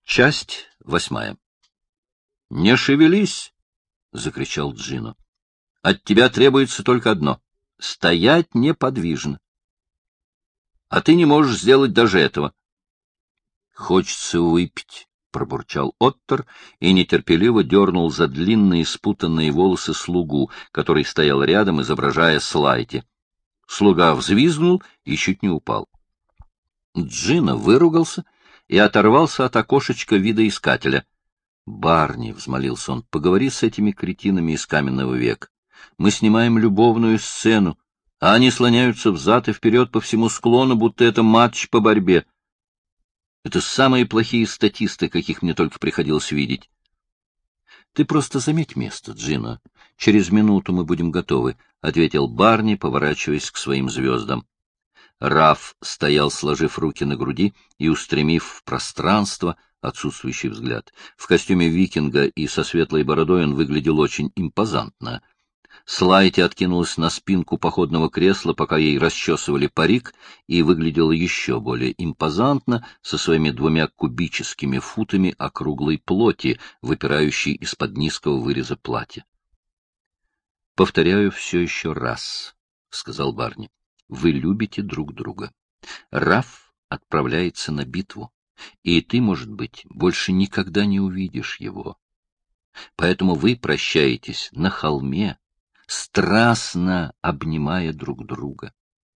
Часть 8. «Не шевелись!» — закричал Джино. «От тебя требуется только одно — стоять неподвижно. А ты не можешь сделать даже этого». «Хочется выпить», — пробурчал Оттер и нетерпеливо дернул за длинные спутанные волосы слугу, который стоял рядом, изображая Слайти. Слуга взвизгнул и чуть не упал. Джино выругался и оторвался от окошечка видоискателя. «Барни», — взмолился он, — «поговори с этими кретинами из каменного века. Мы снимаем любовную сцену, а они слоняются взад и вперед по всему склону, будто это матч по борьбе. Это самые плохие статисты, каких мне только приходилось видеть». «Ты просто заметь место, Джино. Через минуту мы будем готовы», — ответил Барни, поворачиваясь к своим звездам. Раф стоял, сложив руки на груди и устремив в пространство отсутствующий взгляд. В костюме викинга и со светлой бородой он выглядел очень импозантно. Слайти откинулась на спинку походного кресла, пока ей расчесывали парик, и выглядела еще более импозантно со своими 2 кубическими футами округлой плоти, выпирающей из-под низкого выреза платья. — Повторяю все еще раз, — сказал Барни. Вы любите друг друга. Раф отправляется на битву, и ты, может быть, больше никогда не увидишь его. Поэтому вы прощаетесь на холме, страстно обнимая друг друга.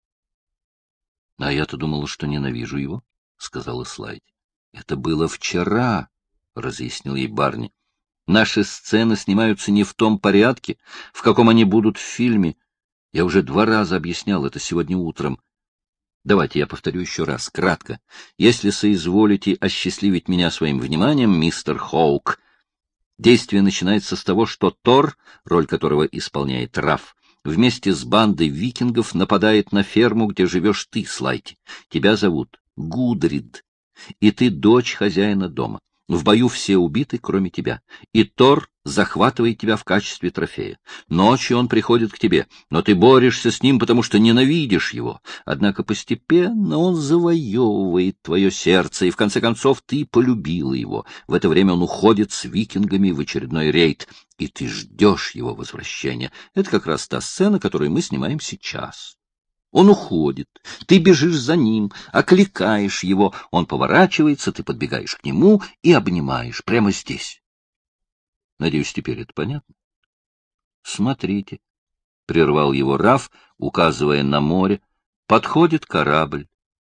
— А я-то думала, что ненавижу его, — сказала Слайди. — Это было вчера, — разъяснил ей Барни. — Наши сцены снимаются не в том порядке, в каком они будут в фильме. Я уже 2 раза объяснял это сегодня утром. Давайте я повторю еще раз, кратко. Если соизволите осчастливить меня своим вниманием, мистер Хоук. Действие начинается с того, что Тор, роль которого исполняет Раф, вместе с бандой викингов нападает на ферму, где живешь ты, Слайти. Тебя зовут Гудрид, и ты дочь хозяина дома. В бою все убиты, кроме тебя. И Тор захватывает тебя в качестве трофея. Ночью он приходит к тебе, но ты борешься с ним, потому что ненавидишь его. Однако постепенно он завоевывает твое сердце, и в конце концов ты полюбила его. В это время он уходит с викингами в очередной рейд, и ты ждешь его возвращения. Это как раз та сцена, которую мы снимаем сейчас. Он уходит, ты бежишь за ним, окликаешь его, он поворачивается, ты подбегаешь к нему и обнимаешь прямо здесь. Надеюсь, теперь это понятно? Смотрите, — прервал его Раф, указывая на море, — подходит корабль.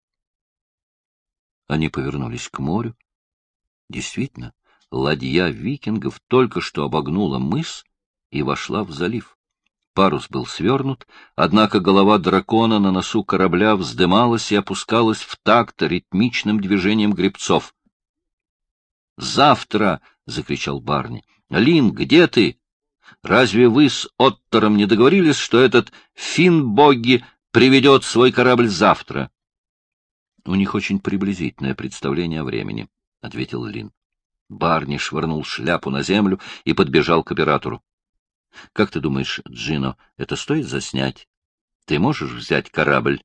Они повернулись к морю. Действительно, ладья викингов только что обогнула мыс и вошла в залив. Парус был свернут, однако голова дракона на носу корабля вздымалась и опускалась в такт ритмичным движением гребцов. «Завтра!» — закричал Барни. «Лин, где ты? Разве вы с Оттором не договорились, что этот Финбоги приведет свой корабль завтра?» «У них очень приблизительное представление о времени», — ответил Лин. Барни швырнул шляпу на землю и подбежал к оператору. Как ты думаешь, Джино, это стоит заснять? Ты можешь взять корабль?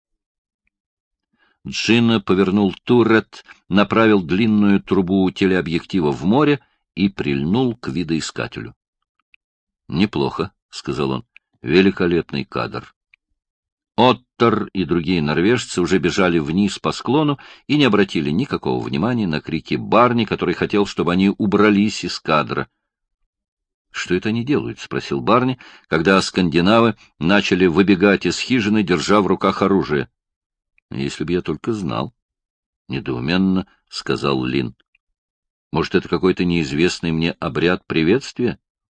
Джино повернул туррет, направил длинную трубу телеобъектива в море и прильнул к видоискателю. — Неплохо, — сказал он, — великолепный кадр. Оттер и другие норвежцы уже бежали вниз по склону и не обратили никакого внимания на крики Барни, который хотел, чтобы они убрались из кадра. — Что это они делают? — спросил Барни, когда скандинавы начали выбегать из хижины, держа в руках оружие. — Если бы я только знал. — недоуменно сказал Лин. — Может, это какой-то неизвестный мне обряд приветствия?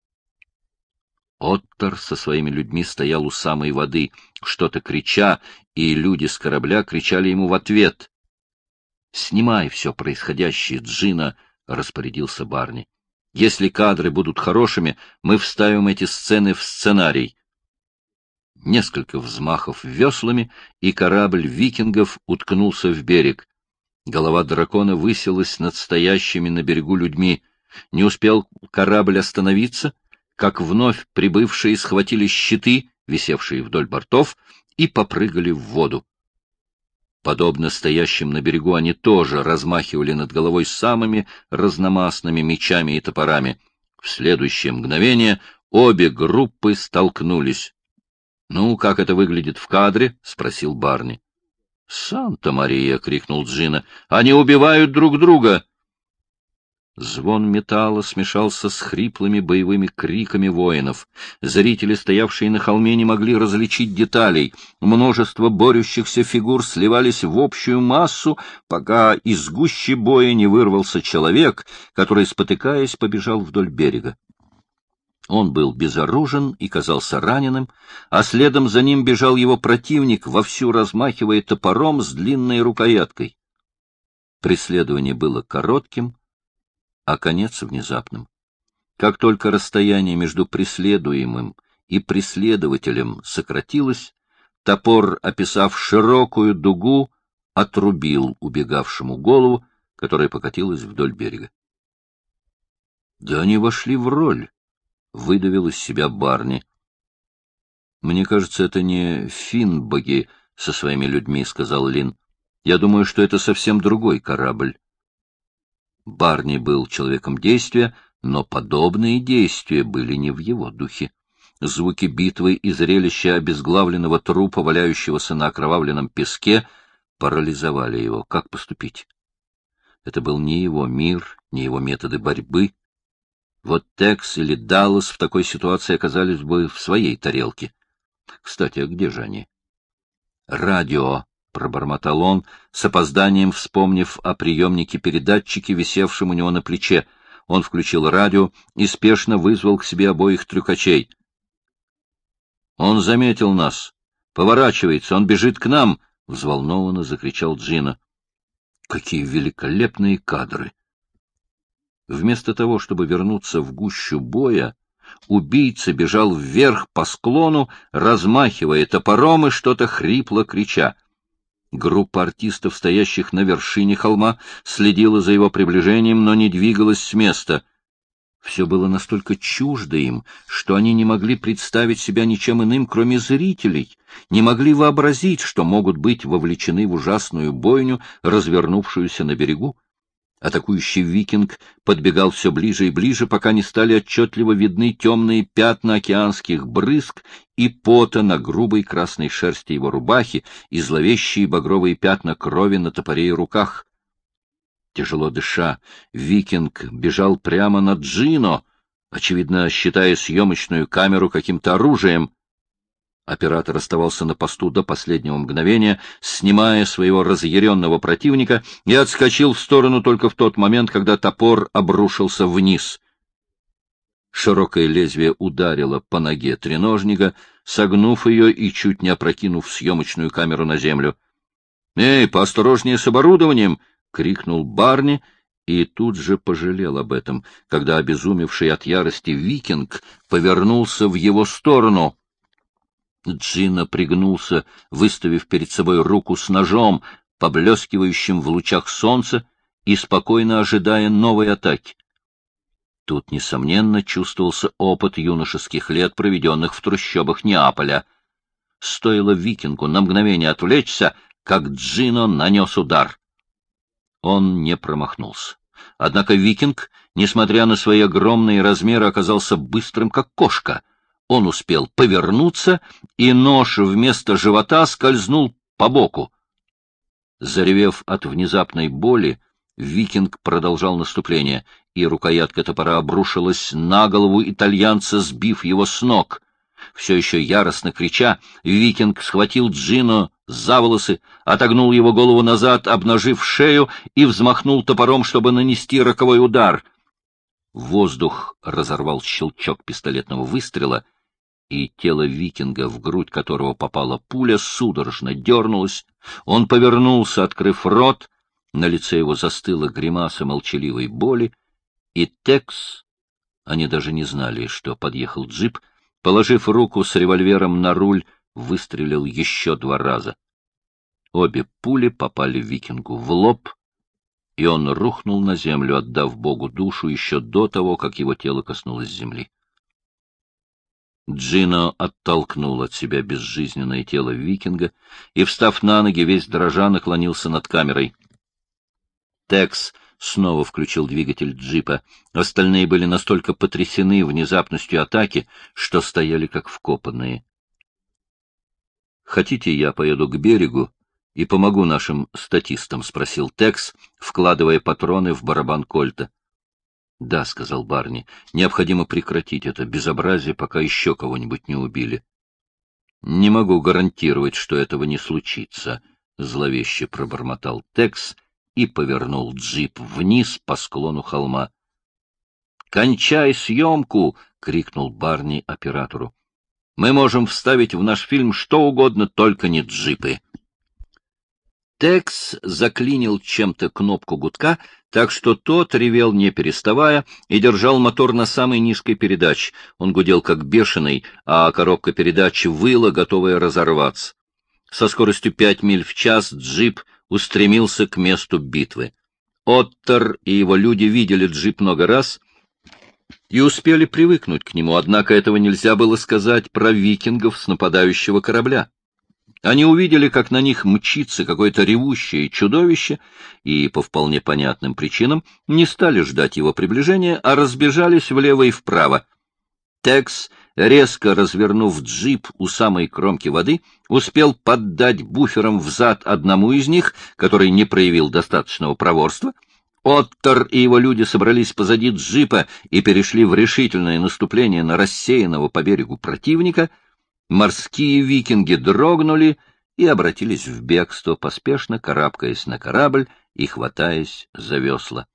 Оттер со своими людьми стоял у самой воды, что-то крича, и люди с корабля кричали ему в ответ. — Снимай все происходящее, Джино, — распорядился Барни. Если кадры будут хорошими, мы вставим эти сцены в сценарий. Несколько взмахов веслами, и корабль викингов уткнулся в берег. Голова дракона высилась над стоящими на берегу людьми. Не успел корабль остановиться, как вновь прибывшие схватили щиты, висевшие вдоль бортов, и попрыгали в воду. Подобно стоящим на берегу, они тоже размахивали над головой самыми разномастными мечами и топорами. В следующее мгновение обе группы столкнулись. — Ну, как это выглядит в кадре? — спросил Барни. — Санта-Мария! — крикнул Джино. — Они убивают друг друга! Звон металла смешался с хриплыми боевыми криками воинов. Зрители, стоявшие на холме, не могли различить деталей. Множество борющихся фигур сливались в общую массу, пока из гущи боя не вырвался человек, который, спотыкаясь, побежал вдоль берега. Он был безоружен и казался раненым, а следом за ним бежал его противник, вовсю размахивая топором с длинной рукояткой. Преследование было коротким, а конец внезапным. Как только расстояние между преследуемым и преследователем сократилось, топор, описав широкую дугу, отрубил убегавшему голову, которая покатилась вдоль берега. — Да они вошли в роль, — выдавил из себя Барни. — Мне кажется, это не Финбоги со своими людьми, — сказал Лин. — Я думаю, что это совсем другой корабль. Барни был человеком действия, но подобные действия были не в его духе. Звуки битвы и зрелище обезглавленного трупа, валяющегося на окровавленном песке, парализовали его. Как поступить? Это был не его мир, не его методы борьбы. Вот Текс или Даллас в такой ситуации оказались бы в своей тарелке. Кстати, а где же они? Радио. — пробормотал он, с опозданием вспомнив о приемнике-передатчике, висевшем у него на плече. Он включил радио и спешно вызвал к себе обоих трюкачей. — Он заметил нас. Поворачивается, он бежит к нам! — взволнованно закричал Джино. — Какие великолепные кадры! Вместо того, чтобы вернуться в гущу боя, убийца бежал вверх по склону, размахивая топором и что-то хрипло крича. Группа артистов, стоящих на вершине холма, следила за его приближением, но не двигалась с места. Все было настолько чуждо им, что они не могли представить себя ничем иным, кроме зрителей, не могли вообразить, что могут быть вовлечены в ужасную бойню, развернувшуюся на берегу. Атакующий викинг подбегал все ближе и ближе, пока не стали отчетливо видны темные пятна океанских брызг и пота на грубой красной шерсти его рубахи и зловещие багровые пятна крови на топоре и руках. Тяжело дыша, викинг бежал прямо на Джино, очевидно, считая съемочную камеру каким-то оружием. Оператор оставался на посту до последнего мгновения, снимая своего разъяренного противника, и отскочил в сторону только в тот момент, когда топор обрушился вниз. Широкое лезвие ударило по ноге треножника, согнув ее и чуть не опрокинув съемочную камеру на землю. — Эй, поосторожнее с оборудованием! — крикнул Барни, и тут же пожалел об этом, когда обезумевший от ярости викинг повернулся в его сторону. Джино пригнулся, выставив перед собой руку с ножом, поблескивающим в лучах солнца, и спокойно ожидая новой атаки. Тут, несомненно, чувствовался опыт юношеских лет, проведенных в трущобах Неаполя. Стоило викингу на мгновение отвлечься, как Джино нанес удар. Он не промахнулся. Однако викинг, несмотря на свои огромные размеры, оказался быстрым, как кошка. Он успел повернуться, и нож вместо живота скользнул по боку. Заревев от внезапной боли, викинг продолжал наступление, и рукоятка топора обрушилась на голову итальянца, сбив его с ног. Все еще яростно крича, викинг схватил Джино за волосы, отогнул его голову назад, обнажив шею, и взмахнул топором, чтобы нанести роковой удар. Воздух разорвал щелчок пистолетного выстрела, и тело викинга, в грудь которого попала пуля, судорожно дернулось. Он повернулся, открыв рот, на лице его застыла гримаса молчаливой боли, и Текс, они даже не знали, что подъехал джип, положив руку с револьвером на руль, выстрелил еще 2 раза. Обе пули попали викингу в лоб, и он рухнул на землю, отдав Богу душу еще до того, как его тело коснулось земли. Джино оттолкнул от себя безжизненное тело викинга и, встав на ноги, весь дрожа наклонился над камерой. Текс снова включил двигатель джипа. Остальные были настолько потрясены внезапностью атаки, что стояли как вкопанные. — Хотите, я поеду к берегу и помогу нашим статистам? — спросил Текс, вкладывая патроны в барабан кольта. — Да, — сказал Барни, — необходимо прекратить это безобразие, пока еще кого-нибудь не убили. — Не могу гарантировать, что этого не случится, — зловеще пробормотал Текс и повернул джип вниз по склону холма. — Кончай съемку! — крикнул Барни оператору. — Мы можем вставить в наш фильм что угодно, только не джипы. Текс заклинил чем-то кнопку гудка, так что тот ревел не переставая и держал мотор на самой низкой передаче. Он гудел как бешеный, а коробка передач выла, готовая разорваться. Со скоростью 5 миль в час джип устремился к месту битвы. Оттер и его люди видели джип много раз и успели привыкнуть к нему, однако этого нельзя было сказать про викингов с нападающего корабля. Они увидели, как на них мчится какое-то ревущее чудовище, и по вполне понятным причинам не стали ждать его приближения, а разбежались влево и вправо. Текс, резко развернув джип у самой кромки воды, успел поддать буфером взад одному из них, который не проявил достаточного проворства. Оттер и его люди собрались позади джипа и перешли в решительное наступление на рассеянного по берегу противника. Морские викинги дрогнули и обратились в бегство, поспешно карабкаясь на корабль и хватаясь за весла.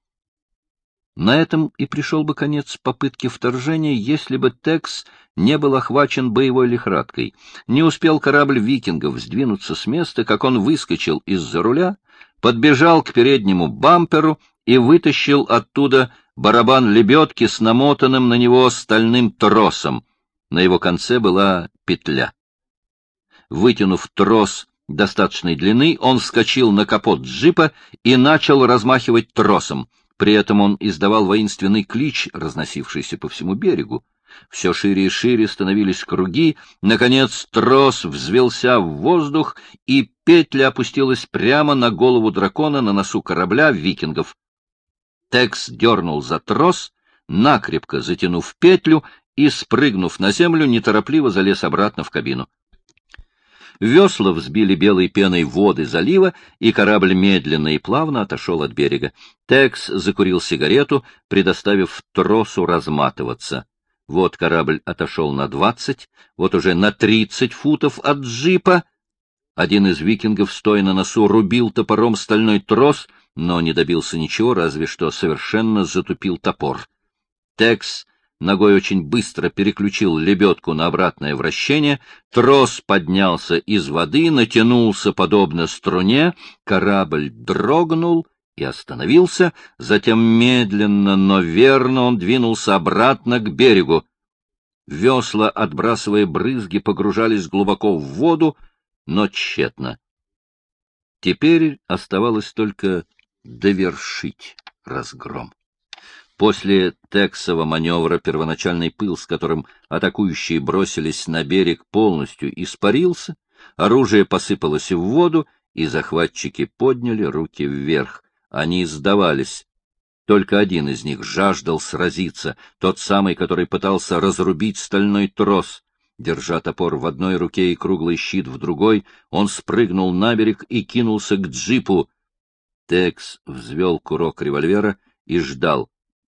На этом и пришел бы конец попытки вторжения, если бы Текс не был охвачен боевой лихорадкой. Не успел корабль викингов сдвинуться с места, как он выскочил из-за руля, подбежал к переднему бамперу и вытащил оттуда барабан лебедки с намотанным на него стальным тросом. На его конце была петля. Вытянув трос достаточной длины, он вскочил на капот джипа и начал размахивать тросом. При этом он издавал воинственный клич, разносившийся по всему берегу. Все шире и шире становились круги. Наконец трос взвелся в воздух, и петля опустилась прямо на голову дракона на носу корабля викингов. Текс дернул за трос, накрепко затянув петлю, и, спрыгнув на землю, неторопливо залез обратно в кабину. Весла взбили белой пеной воды залива, и корабль медленно и плавно отошел от берега. Текс закурил сигарету, предоставив тросу разматываться. Вот корабль отошел на 20, вот уже на 30 футов от джипа. Один из викингов, стоя на носу, рубил топором стальной трос, но не добился ничего, разве что совершенно затупил топор. Текс ногой очень быстро переключил лебедку на обратное вращение, трос поднялся из воды, натянулся подобно струне, корабль дрогнул и остановился, затем медленно, но верно он двинулся обратно к берегу. Весла, отбрасывая брызги, погружались глубоко в воду, но тщетно. Теперь оставалось только довершить разгром. После Тексова маневра первоначальный пыл, с которым атакующие бросились на берег, полностью испарился, оружие посыпалось в воду, и захватчики подняли руки вверх. Они сдавались. Только один из них жаждал сразиться, тот самый, который пытался разрубить стальной трос. Держа топор в одной руке и круглый щит в другой, он спрыгнул на берег и кинулся к джипу. Текс взвел курок револьвера и ждал.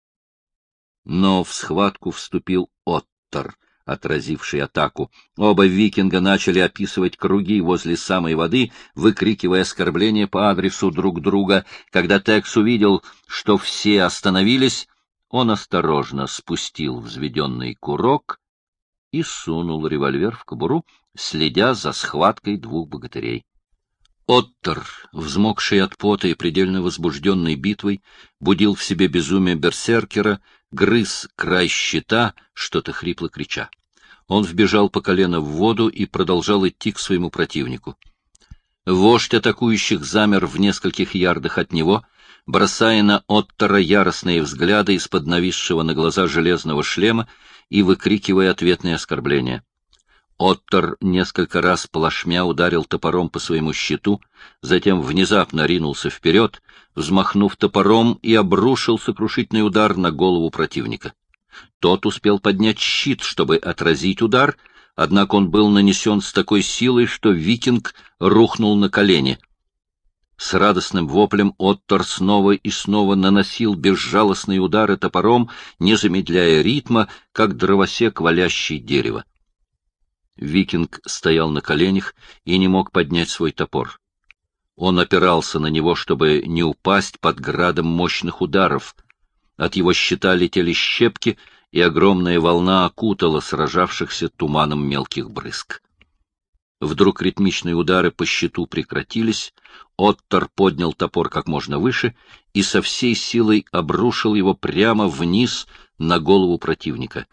Но в схватку вступил Оттер, отразивший атаку. Оба викинга начали описывать круги возле самой воды, выкрикивая оскорбления по адресу друг друга. Когда Текс увидел, что все остановились, он осторожно спустил взведенный курок и сунул револьвер в кобуру, следя за схваткой двух богатырей. Оттер, взмокший от пота и предельно возбужденный битвой, будил в себе безумие берсеркера, грыз край щита, что-то хрипло крича. Он вбежал по колено в воду и продолжал идти к своему противнику. Вождь атакующих замер в нескольких ярдах от него, бросая на Оттера яростные взгляды из-под нависшего на глаза железного шлема, и выкрикивая ответные оскорбления. Оттор несколько раз плашмя ударил топором по своему щиту, затем внезапно ринулся вперед, взмахнув топором, и обрушил сокрушительный удар на голову противника. Тот успел поднять щит, чтобы отразить удар, однако он был нанесен с такой силой, что викинг рухнул на колени. С радостным воплем Оттор снова и снова наносил безжалостные удары топором, не замедляя ритма, как дровосек, валящий дерево. Викинг стоял на коленях и не мог поднять свой топор. Он опирался на него, чтобы не упасть под градом мощных ударов. От его щита летели щепки, и огромная волна окутала сражавшихся туманом мелких брызг. Вдруг ритмичные удары по щиту прекратились, Оттор поднял топор как можно выше и со всей силой обрушил его прямо вниз на голову противника.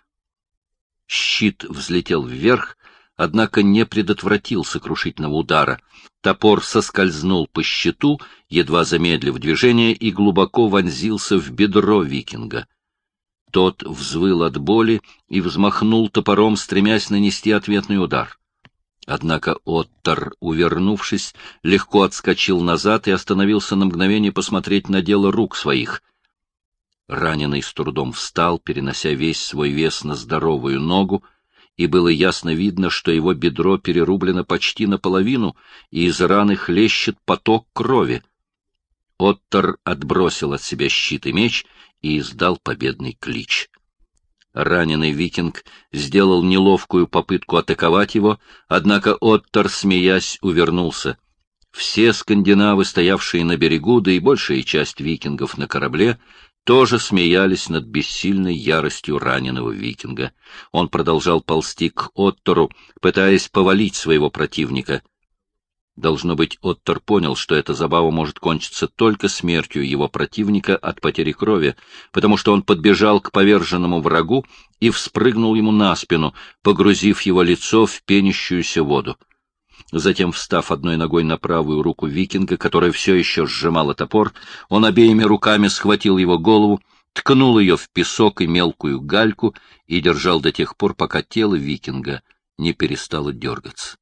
Щит взлетел вверх, однако не предотвратил сокрушительного удара. Топор соскользнул по щиту, едва замедлив движение, и глубоко вонзился в бедро викинга. Тот взвыл от боли и взмахнул топором, стремясь нанести ответный удар. Однако Оттор, увернувшись, легко отскочил назад и остановился на мгновение посмотреть на дело рук своих. Раненый с трудом встал, перенося весь свой вес на здоровую ногу, и было ясно видно, что его бедро перерублено почти наполовину, и из раны хлещет поток крови. Оттор отбросил от себя щит и меч и издал победный клич. Раненый викинг сделал неловкую попытку атаковать его, однако Оттор, смеясь, увернулся. Все скандинавы, стоявшие на берегу, да и большая часть викингов на корабле, тоже смеялись над бессильной яростью раненого викинга. Он продолжал ползти к Оттору, пытаясь повалить своего противника. Должно быть, Оттор понял, что эта забава может кончиться только смертью его противника от потери крови, потому что он подбежал к поверженному врагу и вспрыгнул ему на спину, погрузив его лицо в пенящуюся воду. Затем, встав одной ногой на правую руку викинга, которая все еще сжимала топор, он обеими руками схватил его голову, ткнул ее в песок и мелкую гальку и держал до тех пор, пока тело викинга не перестало дергаться.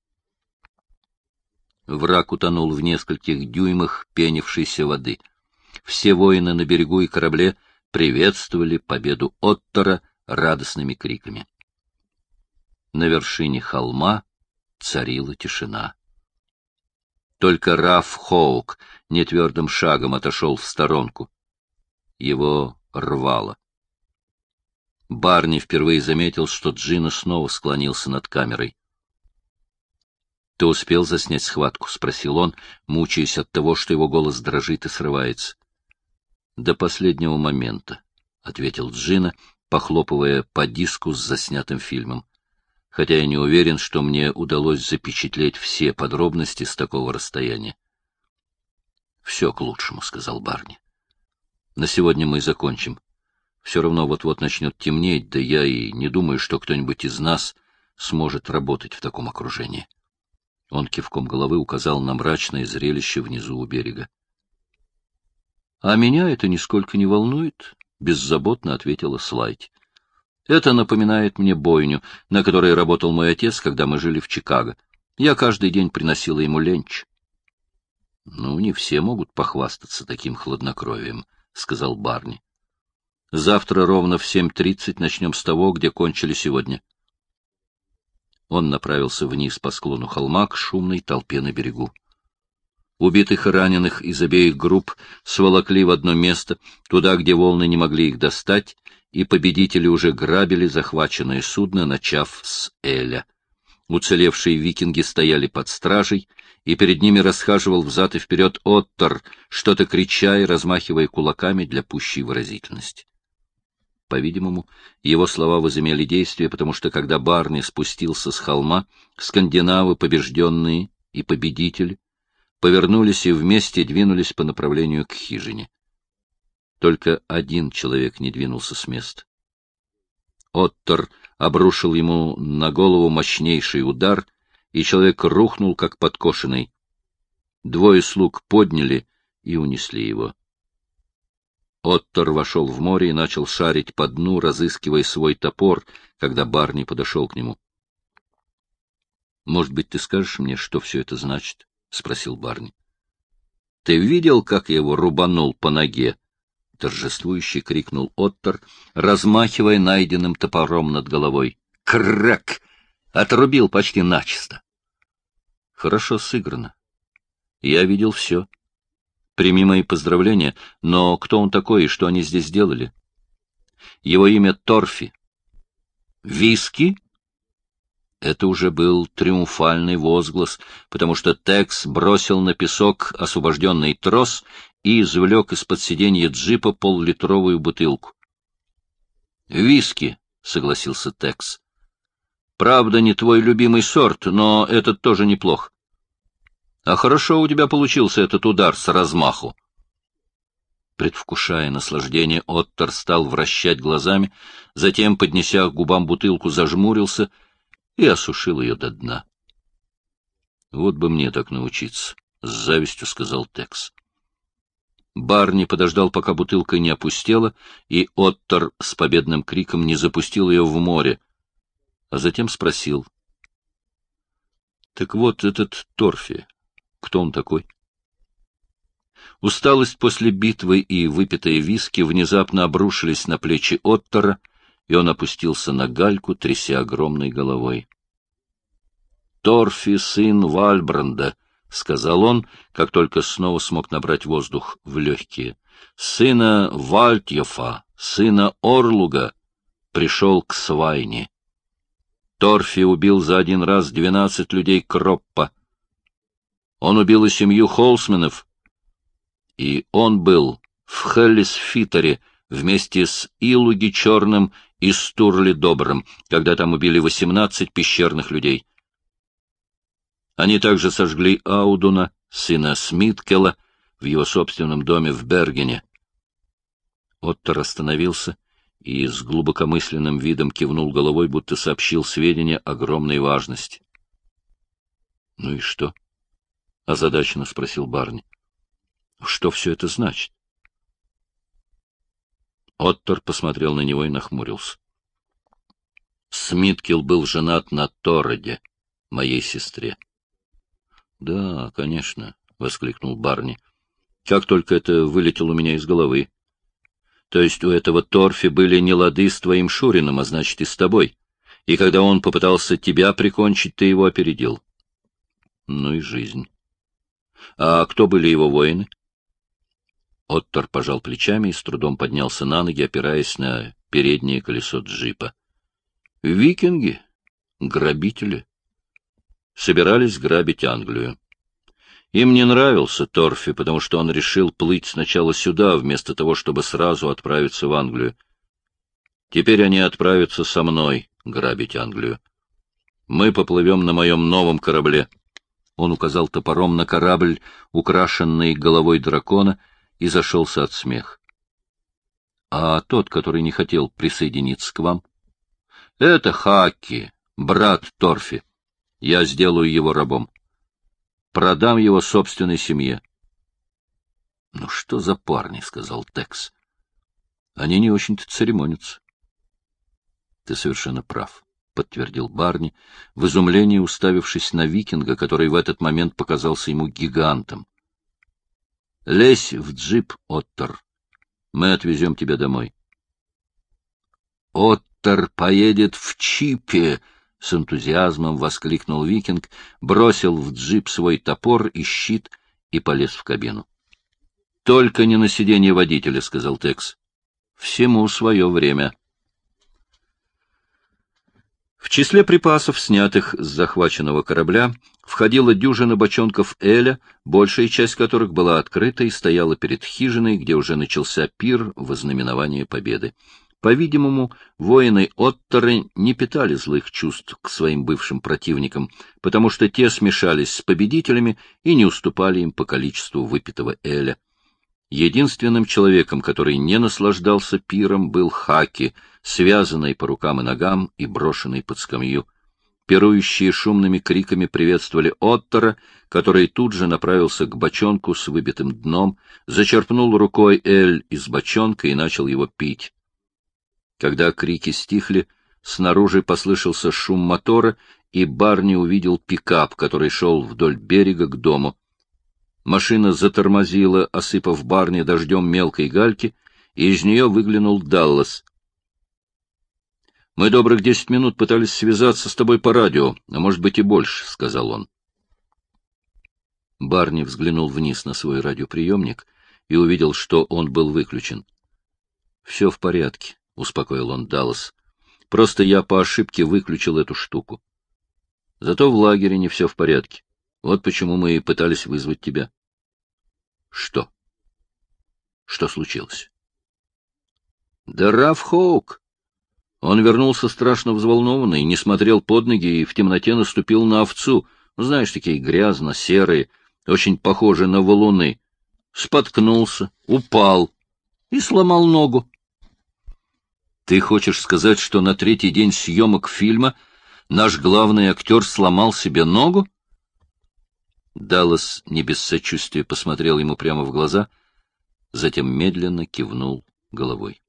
Враг утонул в нескольких дюймах пенившейся воды. Все воины на берегу и корабле приветствовали победу Оттора радостными криками. На вершине холма царила тишина. Только Раф Хоук нетвердым шагом отошел в сторонку. Его рвало. Барни впервые заметил, что Джино снова склонился над камерой. — Ты успел заснять схватку? — спросил он, мучаясь от того, что его голос дрожит и срывается. — До последнего момента, — ответил Джино, похлопывая по диску с заснятым фильмом. — Хотя я не уверен, что мне удалось запечатлеть все подробности с такого расстояния. — Все к лучшему, — сказал Барни. — На сегодня мы закончим. Все равно вот-вот начнет темнеть, да я и не думаю, что кто-нибудь из нас сможет работать в таком окружении. Он кивком головы указал на мрачное зрелище внизу у берега. — А меня это нисколько не волнует, — беззаботно ответила Слайд. — Это напоминает мне бойню, на которой работал мой отец, когда мы жили в Чикаго. Я каждый день приносила ему ленч. — Ну, не все могут похвастаться таким хладнокровием, — сказал Барни. — Завтра ровно в 7:30 начнем с того, где кончили сегодня. Он направился вниз по склону холма к шумной толпе на берегу. Убитых и раненых из обеих групп сволокли в одно место, туда, где волны не могли их достать, и победители уже грабили захваченное судно, начав с Эля. Уцелевшие викинги стояли под стражей, и перед ними расхаживал взад и вперед Оттор, что-то крича и размахивая кулаками для пущей выразительности. По-видимому, его слова возымели действие, потому что, когда Барни спустился с холма, скандинавы, побежденные и победители, повернулись и вместе двинулись по направлению к хижине. Только один человек не двинулся с места. Оттор обрушил ему на голову мощнейший удар, и человек рухнул, как подкошенный. Двое слуг подняли и унесли его. Оттор вошел в море и начал шарить по дну, разыскивая свой топор, когда Барни подошел к нему. — Может быть, ты скажешь мне, что все это значит? — спросил Барни. — Ты видел, как я его рубанул по ноге? — торжествующе крикнул Оттор, размахивая найденным топором над головой. — Крак! Отрубил почти начисто. — Хорошо сыграно. Я видел все. Прими мои поздравления, но кто он такой и что они здесь делали? Его имя Торфи. Виски? Это уже был триумфальный возглас, потому что Текс бросил на песок освобожденный трос и извлек из-под сиденья джипа поллитровую бутылку. «Виски», — согласился Текс. «Правда, не твой любимый сорт, но этот тоже неплох. А хорошо у тебя получился этот удар с размаху». Предвкушая наслаждение, Оттор стал вращать глазами, затем, поднеся к губам бутылку, зажмурился и осушил ее до дна. — Вот бы мне так научиться, — с завистью сказал Текс. Барни подождал, пока бутылка не опустела, и Оттор с победным криком не запустил ее в море, а затем спросил. — Так вот этот Торфи, кто он такой? Усталость после битвы и выпитые виски внезапно обрушились на плечи Оттора, и он опустился на гальку, тряся огромной головой. — Торфи, сын Вальбранда, — сказал он, как только снова смог набрать воздух в легкие, — сына Вальтьофа, сына Орлуга, пришел к Свайне. Торфи убил за один раз 12 людей Кроппа. Он убил и семью Холсменов, и он был в Хеллисфитере вместе с Илуги Черным и Стурли Добрым, когда там убили 18 пещерных людей. Они также сожгли Аудуна, сына Смиткела, в его собственном доме в Бергене. Оттор остановился и с глубокомысленным видом кивнул головой, будто сообщил сведения огромной важности. — Ну и что? — озадаченно спросил Барни. — Что все это значит? Оттор посмотрел на него и нахмурился. Смиткел был женат на Тороде, моей сестре. — Да, конечно, — воскликнул Барни. — Как только это вылетело у меня из головы. То есть у этого Торфи были нелады с твоим Шурином, а значит и с тобой. И когда он попытался тебя прикончить, ты его опередил. Ну и жизнь. А кто были его воины? Оттор пожал плечами и с трудом поднялся на ноги, опираясь на переднее колесо джипа. Викинги, грабители, собирались грабить Англию. Им не нравился Торфи, потому что он решил плыть сначала сюда, вместо того, чтобы сразу отправиться в Англию. Теперь они отправятся со мной грабить Англию. Мы поплывем на моем новом корабле. Он указал топором на корабль, украшенный головой дракона, и зашелся от смеха. — А тот, который не хотел присоединиться к вам? — Это Хаки, брат Торфи. Я сделаю его рабом. Продам его собственной семье. — Ну что за парни, — сказал Текс. — Они не очень-то церемонятся. — Ты совершенно прав, — подтвердил Барни, в изумлении уставившись на викинга, который в этот момент показался ему гигантом. — Лезь в джип, Оттор. Мы отвезем тебя домой. — Оттор поедет в чипе! — с энтузиазмом воскликнул викинг, бросил в джип свой топор и щит и полез в кабину. — Только не на сиденье водителя, — сказал Текс. — Всему свое время. В числе припасов, снятых с захваченного корабля, входила дюжина бочонков эля, большая часть которых была открыта и стояла перед хижиной, где уже начался пир во знаменование победы. По-видимому, воины Отторы не питали злых чувств к своим бывшим противникам, потому что те смешались с победителями и не уступали им по количеству выпитого эля. Единственным человеком, который не наслаждался пиром, был Хаки, связанный по рукам и ногам и брошенный под скамью. пирующие шумными криками приветствовали Оттора, который тут же направился к бочонку с выбитым дном, зачерпнул рукой эль из бочонка и начал его пить. Когда крики стихли, снаружи послышался шум мотора, и Барни увидел пикап, который шел вдоль берега к дому. Машина затормозила, осыпав Барни дождем мелкой гальки, и из нее выглянул Даллас. — Мы добрых 10 минут пытались связаться с тобой по радио, а может быть и больше, — сказал он. Барни взглянул вниз на свой радиоприемник и увидел, что он был выключен. — Все в порядке, — успокоил он Даллас. — Просто я по ошибке выключил эту штуку. Зато в лагере не все в порядке. Вот почему мы и пытались вызвать тебя. — Что? Что случилось? — Да Раф Хоук. Он вернулся страшно взволнованный, не смотрел под ноги и в темноте наступил на овцу. Знаешь, такие грязно-серые, очень похожи на валуны. Споткнулся, упал и сломал ногу. Ты хочешь сказать, что на 3-й день съемок фильма наш главный актер сломал себе ногу? Даллас не без сочувствия посмотрел ему прямо в глаза, затем медленно кивнул головой.